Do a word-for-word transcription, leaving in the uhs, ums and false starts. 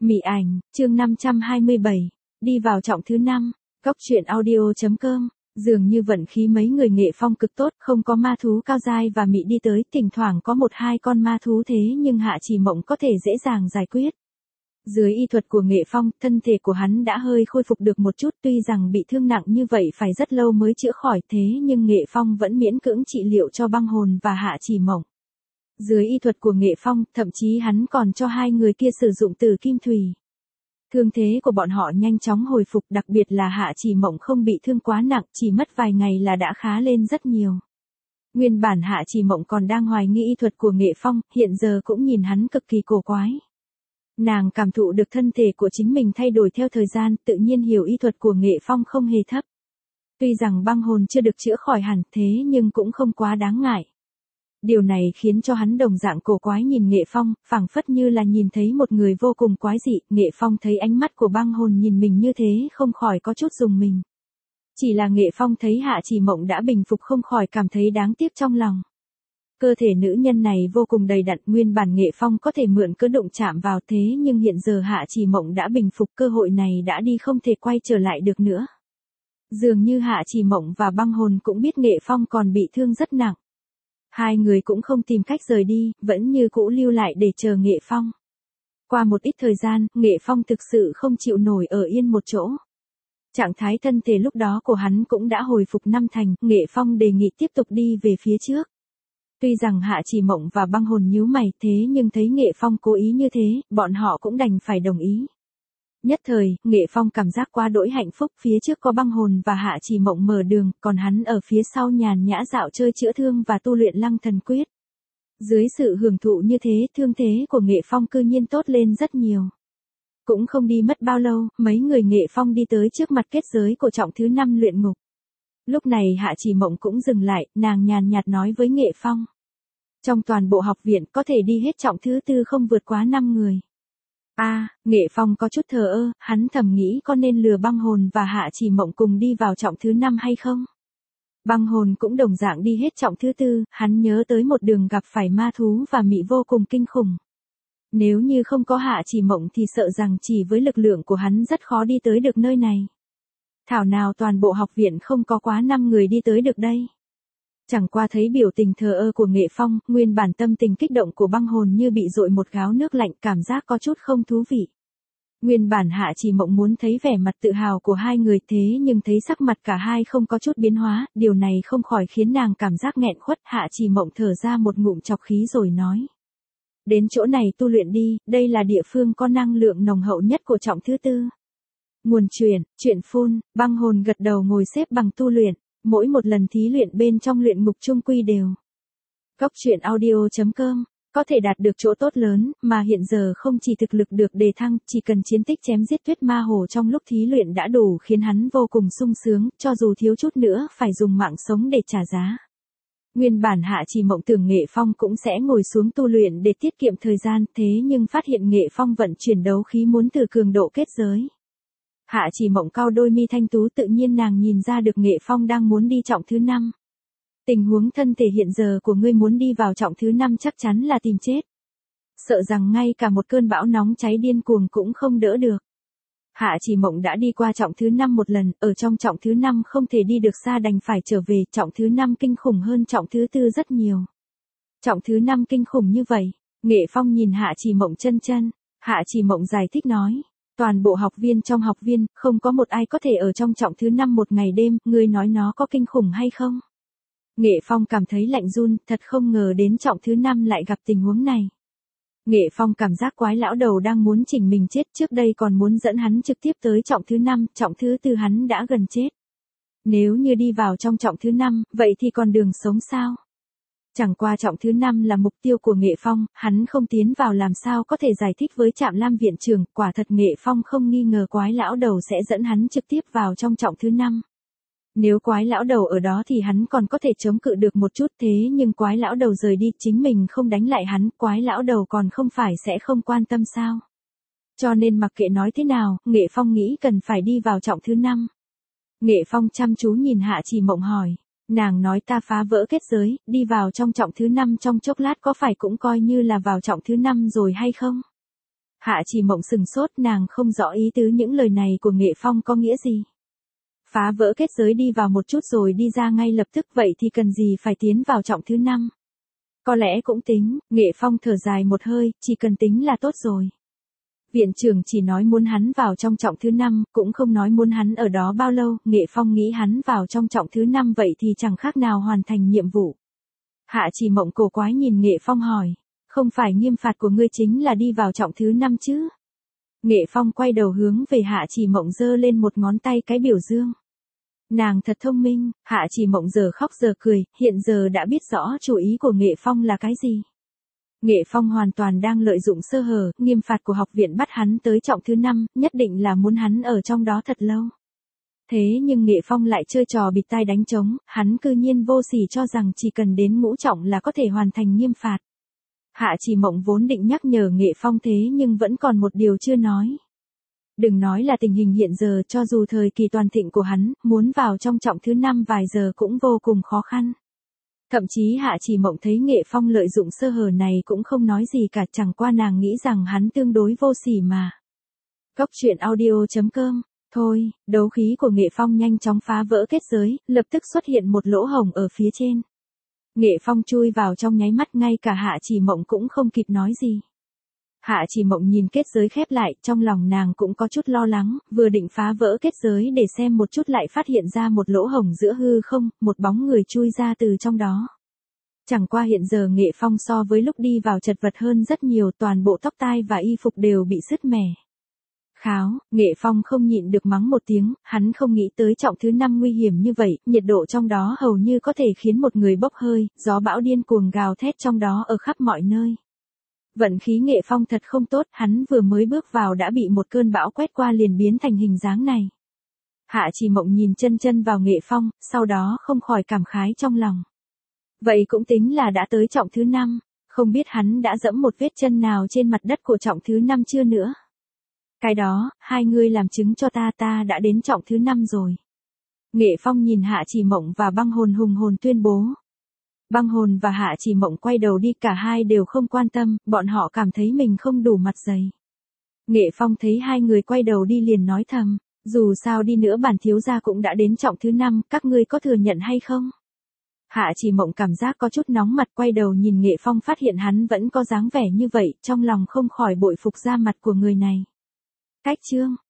Mị ảnh, chương năm trăm hai mươi bảy, đi vào trọng thứ năm, Cóc truyện audio chấm com, dường như vận khí mấy người Nghệ Phong cực tốt, không có ma thú cao giai và mị đi tới, thỉnh thoảng có một hai con ma thú thế nhưng Hạ Chỉ Mộng có thể dễ dàng giải quyết. Dưới y thuật của Nghệ Phong, thân thể của hắn đã hơi khôi phục được một chút, tuy rằng bị thương nặng như vậy phải rất lâu mới chữa khỏi, thế nhưng Nghệ Phong vẫn miễn cưỡng trị liệu cho Băng Hồn và Hạ Chỉ Mộng. Dưới y thuật của Nghệ Phong, thậm chí hắn còn cho hai người kia sử dụng Tử Kim Thủy. Thương thế của bọn họ nhanh chóng hồi phục, đặc biệt là Hạ Chỉ Mộng không bị thương quá nặng, chỉ mất vài ngày là đã khá lên rất nhiều. Nguyên bản Hạ Chỉ Mộng còn đang hoài nghi y thuật của Nghệ Phong, hiện giờ cũng nhìn hắn cực kỳ cổ quái. Nàng cảm thụ được thân thể của chính mình thay đổi theo thời gian, tự nhiên hiểu y thuật của Nghệ Phong không hề thấp. Tuy rằng Băng Hồn chưa được chữa khỏi hẳn, thế nhưng cũng không quá đáng ngại. Điều này khiến cho hắn đồng dạng cổ quái nhìn Nghệ Phong, phảng phất như là nhìn thấy một người vô cùng quái dị. Nghệ Phong thấy ánh mắt của Băng Hồn nhìn mình như thế không khỏi có chút rùng mình. Chỉ là Nghệ Phong thấy Hạ Chỉ Mộng đã bình phục không khỏi cảm thấy đáng tiếc trong lòng. Cơ thể nữ nhân này vô cùng đầy đặn, nguyên bản Nghệ Phong có thể mượn cơ động chạm vào, thế nhưng hiện giờ Hạ Chỉ Mộng đã bình phục, cơ hội này đã đi không thể quay trở lại được nữa. Dường như Hạ Chỉ Mộng và Băng Hồn cũng biết Nghệ Phong còn bị thương rất nặng. Hai người cũng không tìm cách rời đi, vẫn như cũ lưu lại để chờ Nghệ Phong. Qua một ít thời gian, Nghệ Phong thực sự không chịu nổi ở yên một chỗ. Trạng thái thân thể lúc đó của hắn cũng đã hồi phục năm thành, Nghệ Phong đề nghị tiếp tục đi về phía trước. Tuy rằng Hạ Chỉ Mộng và Băng Hồn nhíu mày, thế nhưng thấy Nghệ Phong cố ý như thế, bọn họ cũng đành phải đồng ý. Nhất thời, Nghệ Phong cảm giác quá đỗi hạnh phúc, phía trước có Băng Hồn và Hạ Chỉ Mộng mở đường, còn hắn ở phía sau nhàn nhã dạo chơi chữa thương và tu luyện Lăng Thần Quyết. Dưới sự hưởng thụ như thế, thương thế của Nghệ Phong cư nhiên tốt lên rất nhiều. Cũng không đi mất bao lâu, mấy người Nghệ Phong đi tới trước mặt kết giới của trọng thứ năm luyện ngục. Lúc này Hạ Chỉ Mộng cũng dừng lại, nàng nhàn nhạt nói với Nghệ Phong. Trong toàn bộ học viện có thể đi hết trọng thứ tư không vượt quá năm người. A, à, Nghệ Phong có chút thờ ơ, hắn thầm nghĩ có nên lừa Băng Hồn và Hạ Chỉ Mộng cùng đi vào trọng thứ năm hay không? Băng Hồn cũng đồng dạng đi hết trọng thứ tư, hắn nhớ tới một đường gặp phải ma thú và mị vô cùng kinh khủng. Nếu như không có Hạ Chỉ Mộng thì sợ rằng chỉ với lực lượng của hắn rất khó đi tới được nơi này. Thảo nào toàn bộ học viện không có quá năm người đi tới được đây. Chẳng qua thấy biểu tình thờ ơ của Nghệ Phong, nguyên bản tâm tình kích động của Băng Hồn như bị dội một gáo nước lạnh, cảm giác có chút không thú vị. Nguyên bản Hạ Chỉ Mộng muốn thấy vẻ mặt tự hào của hai người, thế nhưng thấy sắc mặt cả hai không có chút biến hóa, điều này không khỏi khiến nàng cảm giác nghẹn khuất. Hạ Chỉ Mộng thở ra một ngụm trọc khí rồi nói. Đến chỗ này tu luyện đi, đây là địa phương có năng lượng nồng hậu nhất của trọng thứ tư. Nguồn truyền, truyện phun, Băng Hồn gật đầu ngồi xếp bằng tu luyện. Mỗi một lần thí luyện bên trong luyện ngục chung quy đều. Cóc truyện audio chấm com, có thể đạt được chỗ tốt lớn, mà hiện giờ không chỉ thực lực được đề thăng, chỉ cần chiến tích chém giết Tuyết Ma Hồ trong lúc thí luyện đã đủ khiến hắn vô cùng sung sướng, cho dù thiếu chút nữa phải dùng mạng sống để trả giá. Nguyên bản Hạ Chỉ Mộng tưởng Nghệ Phong cũng sẽ ngồi xuống tu luyện để tiết kiệm thời gian, thế nhưng phát hiện Nghệ Phong vận chuyển đấu khí muốn từ cường độ kết giới. Hạ Chỉ Mộng cau đôi mi thanh tú, tự nhiên nàng nhìn ra được Nghệ Phong đang muốn đi trọng thứ năm. Tình huống thân thể hiện giờ của ngươi muốn đi vào trọng thứ năm chắc chắn là tìm chết. Sợ rằng ngay cả một cơn bão nóng cháy điên cuồng cũng không đỡ được. Hạ Chỉ Mộng đã đi qua trọng thứ năm một lần, ở trong trọng thứ năm không thể đi được xa đành phải trở về, trọng thứ năm kinh khủng hơn trọng thứ tư rất nhiều. Trọng thứ năm kinh khủng như vậy, Nghệ Phong nhìn Hạ Chỉ Mộng chân chân, Hạ Chỉ Mộng giải thích nói. Toàn bộ học viên trong học viên, không có một ai có thể ở trong trọng thứ năm một ngày đêm, ngươi nói nó có kinh khủng hay không? Nghệ Phong cảm thấy lạnh run, thật không ngờ đến trọng thứ năm lại gặp tình huống này. Nghệ Phong cảm giác quái lão đầu đang muốn chỉnh mình chết, trước đây còn muốn dẫn hắn trực tiếp tới trọng thứ năm, trọng thứ tư hắn đã gần chết. Nếu như đi vào trong trọng thứ năm, vậy thì còn đường sống sao? Chẳng qua trọng thứ năm là mục tiêu của Nghệ Phong, hắn không tiến vào làm sao có thể giải thích với Trạm Lam viện trưởng, quả thật Nghệ Phong không nghi ngờ quái lão đầu sẽ dẫn hắn trực tiếp vào trong trọng thứ năm. Nếu quái lão đầu ở đó thì hắn còn có thể chống cự được một chút, thế nhưng quái lão đầu rời đi, chính mình không đánh lại hắn, quái lão đầu còn không phải sẽ không quan tâm sao? Cho nên mặc kệ nói thế nào, Nghệ Phong nghĩ cần phải đi vào trọng thứ năm. Nghệ Phong chăm chú nhìn Hạ Chỉ Mộng hỏi. Nàng nói ta phá vỡ kết giới, đi vào trong trọng thứ năm trong chốc lát có phải cũng coi như là vào trọng thứ năm rồi hay không? Hạ Chỉ Mộng sừng sốt, nàng không rõ ý tứ những lời này của Nghệ Phong có nghĩa gì. Phá vỡ kết giới đi vào một chút rồi đi ra ngay lập tức, vậy thì cần gì phải tiến vào trọng thứ năm. Có lẽ cũng tính, Nghệ Phong thở dài một hơi, chỉ cần tính là tốt rồi. Viện trưởng chỉ nói muốn hắn vào trong trọng thứ năm, cũng không nói muốn hắn ở đó bao lâu, Nghệ Phong nghĩ hắn vào trong trọng thứ năm vậy thì chẳng khác nào hoàn thành nhiệm vụ. Hạ Chỉ Mộng cổ quái nhìn Nghệ Phong hỏi, không phải nghiêm phạt của ngươi chính là đi vào trọng thứ năm chứ? Nghệ Phong quay đầu hướng về Hạ Chỉ Mộng giơ lên một ngón tay cái biểu dương. Nàng thật thông minh, Hạ Chỉ Mộng giờ khóc giờ cười, hiện giờ đã biết rõ chủ ý của Nghệ Phong là cái gì. Nghệ Phong hoàn toàn đang lợi dụng sơ hở, nghiêm phạt của học viện bắt hắn tới trọng thứ năm, nhất định là muốn hắn ở trong đó thật lâu. Thế nhưng Nghệ Phong lại chơi trò bịt tai đánh trống, hắn cư nhiên vô sỉ cho rằng chỉ cần đến ngũ trọng là có thể hoàn thành nghiêm phạt. Hạ Chỉ Mộng vốn định nhắc nhở Nghệ Phong thế nhưng vẫn còn một điều chưa nói. Đừng nói là tình hình hiện giờ, cho dù thời kỳ toàn thịnh của hắn, muốn vào trong trọng thứ năm vài giờ cũng vô cùng khó khăn. Thậm chí Hạ Chỉ Mộng thấy Nghệ Phong lợi dụng sơ hở này cũng không nói gì cả, chẳng qua nàng nghĩ rằng hắn tương đối vô sỉ mà. Góc truyện audio chấm com. Thôi, đấu khí của Nghệ Phong nhanh chóng phá vỡ kết giới, lập tức xuất hiện một lỗ hổng ở phía trên. Nghệ Phong chui vào trong nháy mắt, ngay cả Hạ Chỉ Mộng cũng không kịp nói gì. Hạ Chỉ Mộng nhìn kết giới khép lại, trong lòng nàng cũng có chút lo lắng, vừa định phá vỡ kết giới để xem một chút lại phát hiện ra một lỗ hổng giữa hư không, một bóng người chui ra từ trong đó. Chẳng qua hiện giờ Nghệ Phong so với lúc đi vào chật vật hơn rất nhiều, toàn bộ tóc tai và y phục đều bị sứt mẻ. Kháo, Nghệ Phong không nhịn được mắng một tiếng, hắn không nghĩ tới trọng thứ năm nguy hiểm như vậy, nhiệt độ trong đó hầu như có thể khiến một người bốc hơi, gió bão điên cuồng gào thét trong đó ở khắp mọi nơi. Vận khí Nghệ Phong thật không tốt, hắn vừa mới bước vào đã bị một cơn bão quét qua liền biến thành hình dáng này. Hạ Chỉ Mộng nhìn chân chân vào Nghệ Phong, sau đó không khỏi cảm khái trong lòng. Vậy cũng tính là đã tới trọng thứ năm, không biết hắn đã dẫm một vết chân nào trên mặt đất của trọng thứ năm chưa nữa. Cái đó, hai ngươi làm chứng cho ta, ta đã đến trọng thứ năm rồi. Nghệ Phong nhìn Hạ Chỉ Mộng và Băng Hồn hùng hồn tuyên bố. Băng Hồn và Hạ Chỉ Mộng quay đầu đi, cả hai đều không quan tâm, bọn họ cảm thấy mình không đủ mặt dày. Nghệ Phong thấy hai người quay đầu đi liền nói thầm, dù sao đi nữa bản thiếu gia cũng đã đến trọng thứ năm, các ngươi có thừa nhận hay không? Hạ Chỉ Mộng cảm giác có chút nóng mặt, quay đầu nhìn Nghệ Phong phát hiện hắn vẫn có dáng vẻ như vậy, trong lòng không khỏi bội phục da mặt của người này. Cách chương